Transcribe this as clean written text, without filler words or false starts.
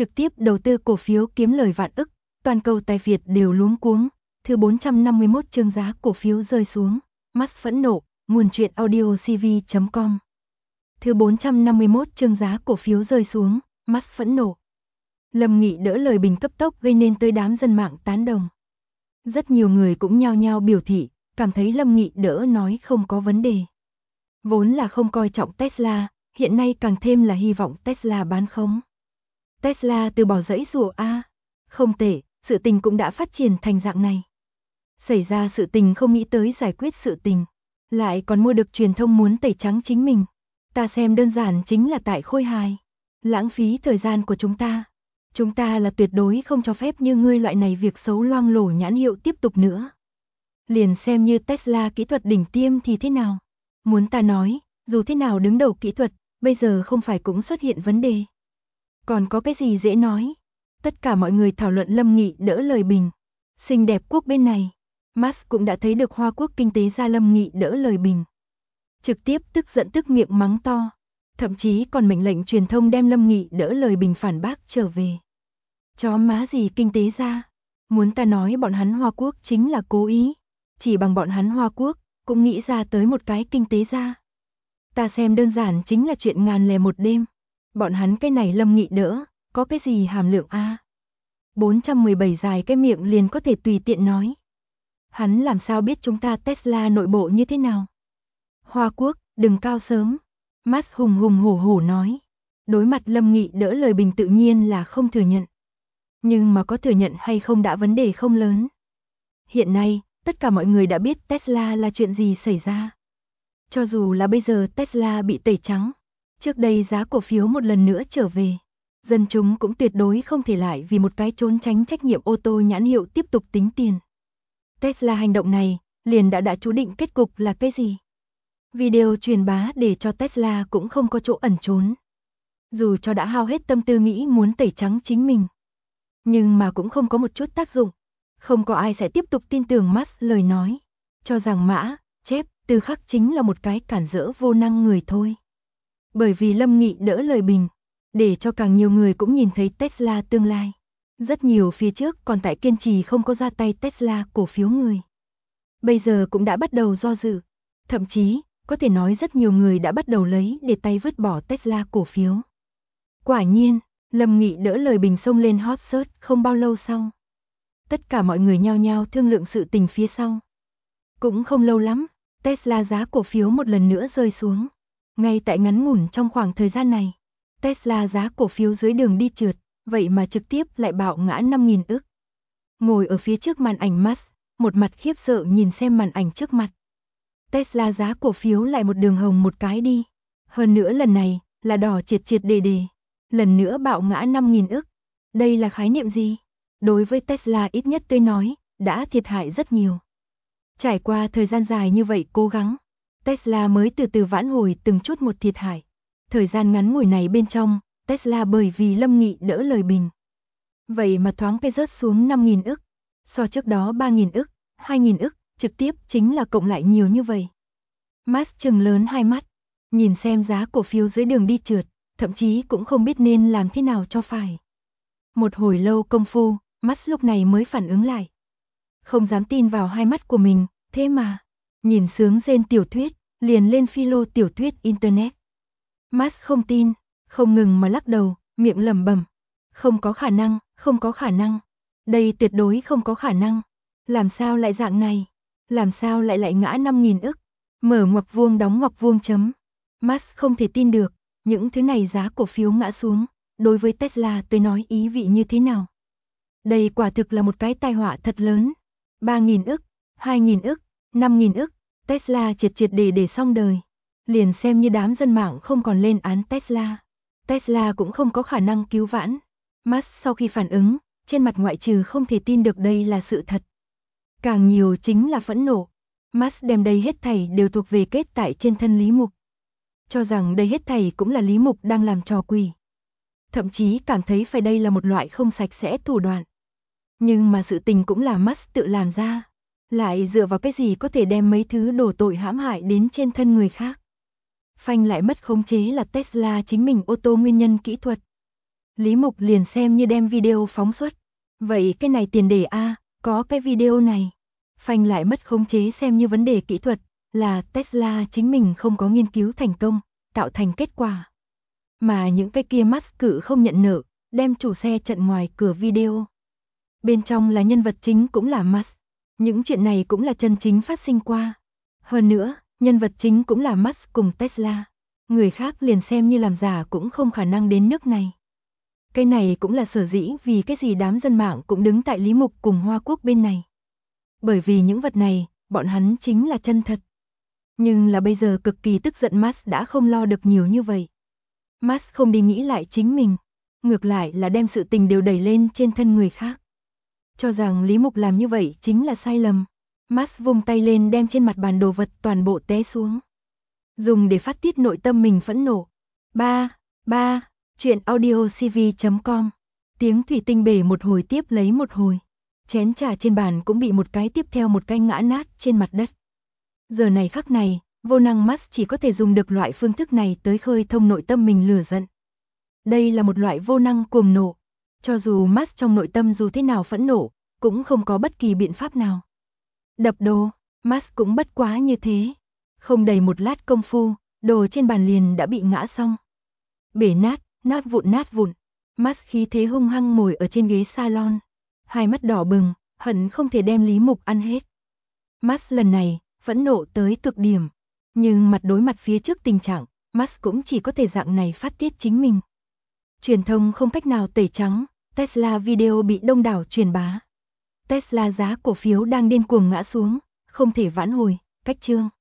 trực tiếp đầu tư cổ phiếu kiếm lời vạn ức, toàn cầu tài Việt đều luống cuống. Thứ 451 chương giá cổ phiếu rơi xuống, Musk phẫn nộ, nguồn truyện audio cv.com. Thứ 451 chương giá cổ phiếu rơi xuống, Musk phẫn nộ. Lâm Nghị đỡ lời bình cấp tốc gây nên tới đám dân mạng tán đồng. Rất nhiều người cũng nhao nhao biểu thị, cảm thấy Lâm Nghị đỡ nói không có vấn đề. Vốn là không coi trọng Tesla, hiện nay càng thêm là hy vọng Tesla bán khống. Tesla từ bỏ giãy giụa không tệ, sự tình cũng đã phát triển thành dạng này. Xảy ra sự tình không nghĩ tới giải quyết sự tình, lại còn mua được truyền thông muốn tẩy trắng chính mình. Ta xem đơn giản chính là tại khôi hài, lãng phí thời gian của chúng ta. Chúng ta là tuyệt đối không cho phép như ngươi loại này việc xấu loang lổ nhãn hiệu tiếp tục nữa. Liền xem như Tesla kỹ thuật đỉnh tiêm thì thế nào? Muốn ta nói, dù thế nào đứng đầu kỹ thuật, bây giờ không phải cũng xuất hiện vấn đề. Còn có cái gì dễ nói? Tất cả mọi người thảo luận Lâm Nghị đỡ lời bình. Xinh đẹp quốc bên này, Musk cũng đã thấy được Hoa Quốc kinh tế gia Lâm Nghị đỡ lời bình. Trực tiếp tức giận tức miệng mắng to. Thậm chí còn mệnh lệnh truyền thông đem Lâm Nghị đỡ lời bình phản bác trở về. Chó má gì kinh tế gia? Muốn ta nói bọn hắn Hoa Quốc chính là cố ý. Chỉ bằng bọn hắn Hoa Quốc, cũng nghĩ ra tới một cái kinh tế gia. Ta xem đơn giản chính là chuyện ngàn lẻ một đêm. Bọn hắn cái này Lâm Nghị đỡ, có cái gì hàm lượng 417 dài cái miệng liền có thể tùy tiện nói. Hắn làm sao biết chúng ta Tesla nội bộ như thế nào? Hoa Quốc, đừng cao sớm. Musk hùng hùng hổ hổ nói. Đối mặt Lâm Nghị đỡ lời bình tự nhiên là không thừa nhận. Nhưng mà có thừa nhận hay không đã vấn đề không lớn. Hiện nay, tất cả mọi người đã biết Tesla là chuyện gì xảy ra. Cho dù là bây giờ Tesla bị tẩy trắng, trước đây giá cổ phiếu một lần nữa trở về, dân chúng cũng tuyệt đối không thể lại vì một cái trốn tránh trách nhiệm ô tô nhãn hiệu tiếp tục tính tiền. Tesla hành động này, liền đã chú định kết cục là cái gì? Video truyền bá để cho Tesla cũng không có chỗ ẩn trốn. Dù cho đã hao hết tâm tư nghĩ muốn tẩy trắng chính mình, nhưng mà cũng không có một chút tác dụng. Không có ai sẽ tiếp tục tin tưởng Musk lời nói, cho rằng Mã, Chép, Tư Khắc chính là một cái cản rỡ vô năng người thôi. Bởi vì Lâm Nghị đỡ lời bình, để cho càng nhiều người cũng nhìn thấy Tesla tương lai. Rất nhiều phía trước còn tại kiên trì không có ra tay Tesla cổ phiếu người. Bây giờ cũng đã bắt đầu do dự. Thậm chí, có thể nói rất nhiều người đã bắt đầu lấy để tay vứt bỏ Tesla cổ phiếu. Quả nhiên, Lâm Nghị đỡ lời bình xông lên hot search không bao lâu sau. Tất cả mọi người nhao nhao thương lượng sự tình phía sau. Cũng không lâu lắm, Tesla giá cổ phiếu một lần nữa rơi xuống. Ngay tại ngắn ngủn trong khoảng thời gian này, Tesla giá cổ phiếu dưới đường đi trượt, vậy mà trực tiếp lại bạo ngã 5.000 ức. Ngồi ở phía trước màn ảnh Musk, một mặt khiếp sợ nhìn xem màn ảnh trước mặt. Tesla giá cổ phiếu lại một đường hồng một cái đi. Hơn nữa lần này, là đỏ triệt triệt đề đề. Lần nữa bạo ngã 5.000 ức. Đây là khái niệm gì? Đối với Tesla ít nhất tôi nói, đã thiệt hại rất nhiều. Trải qua thời gian dài như vậy cố gắng, Tesla mới từ từ vãn hồi từng chút một thiệt hại. Thời gian ngắn ngủi này bên trong, Tesla bởi vì Lâm Nghị đỡ lời bình. Vậy mà thoáng cái rớt xuống 5.000 ức. So trước đó 3.000 ức, 2.000 ức, trực tiếp chính là cộng lại nhiều như vậy. Musk trừng lớn hai mắt, nhìn xem giá cổ phiếu dưới đường đi trượt, thậm chí cũng không biết nên làm thế nào cho phải. Một hồi lâu công phu, Musk lúc này mới phản ứng lại. Không dám tin vào hai mắt của mình, thế mà, nhìn sướng rên tiểu thuyết, liền lên philo tiểu thuyết Internet. Musk không tin, không ngừng mà lắc đầu, miệng lẩm bẩm. Không có khả năng, không có khả năng. Đây tuyệt đối không có khả năng. Làm sao lại dạng này? Làm sao lại ngã 5.000 ức? Mở ngoặc vuông đóng ngoặc vuông chấm. Musk không thể tin được, những thứ này giá cổ phiếu ngã xuống, đối với Tesla tôi nói ý vị như thế nào? Đây quả thực là một cái tai họa thật lớn. 3.000 ức, 2.000 ức, 5.000 ức, Tesla triệt triệt để xong đời. Liền xem như đám dân mạng không còn lên án Tesla. Tesla cũng không có khả năng cứu vãn. Musk sau khi phản ứng, trên mặt ngoại trừ không thể tin được đây là sự thật. Càng nhiều chính là phẫn nộ. Musk đem đây hết thảy đều thuộc về kết tại trên thân Lý Mục. Cho rằng đây hết thảy cũng là Lý Mục đang làm trò quỷ. Thậm chí cảm thấy phải đây là một loại không sạch sẽ thủ đoạn. Nhưng mà sự tình cũng là Musk tự làm ra. Lại dựa vào cái gì có thể đem mấy thứ đổ tội hãm hại đến trên thân người khác. Phanh lại mất khống chế là Tesla chính mình ô tô nguyên nhân kỹ thuật. Lý Mục liền xem như đem video phóng xuất. Vậy cái này tiền đề A, có cái video này. Phanh lại mất khống chế xem như vấn đề kỹ thuật, là Tesla chính mình không có nghiên cứu thành công, tạo thành kết quả. Mà những cái kia Musk cự không nhận nợ, đem chủ xe chặn ngoài cửa video. Bên trong là nhân vật chính cũng là Musk. Những chuyện này cũng là chân chính phát sinh qua. Hơn nữa, nhân vật chính cũng là Musk cùng Tesla. Người khác liền xem như làm giả cũng không khả năng đến nước này. Cái này cũng là sở dĩ vì cái gì đám dân mạng cũng đứng tại Lý Mục cùng Hoa Quốc bên này. Bởi vì những vật này, bọn hắn chính là chân thật. Nhưng là bây giờ cực kỳ tức giận Musk đã không lo được nhiều như vậy. Musk không đi nghĩ lại chính mình, ngược lại là đem sự tình đều đẩy lên trên thân người khác. Cho rằng Lý Mục làm như vậy chính là sai lầm. Musk vung tay lên đem trên mặt bàn đồ vật toàn bộ té xuống. Dùng để phát tiết nội tâm mình phẫn nộ. 3. Chuyện audiocv.com. Tiếng thủy tinh bể một hồi tiếp lấy một hồi. Chén trà trên bàn cũng bị một cái tiếp theo một cái ngã nát trên mặt đất. Giờ này khắc này, vô năng Musk chỉ có thể dùng được loại phương thức này tới khơi thông nội tâm mình lửa giận. Đây là một loại vô năng cuồng nộ. Cho dù Musk trong nội tâm dù thế nào phẫn nộ, cũng không có bất kỳ biện pháp nào. Đập đồ, Musk cũng bất quá như thế. Không đầy một lát công phu, đồ trên bàn liền đã bị ngã xong. Bể nát vụn. Musk khí thế hung hăng ngồi ở trên ghế salon. Hai mắt đỏ bừng, hận không thể đem Lý Mục ăn hết. Musk lần này, phẫn nộ tới cực điểm. Nhưng mặt đối mặt phía trước tình trạng, Musk cũng chỉ có thể dạng này phát tiết chính mình. Truyền thông không cách nào tẩy trắng, Tesla video bị đông đảo truyền bá. Tesla giá cổ phiếu đang điên cuồng ngã xuống, không thể vãn hồi, cách chương.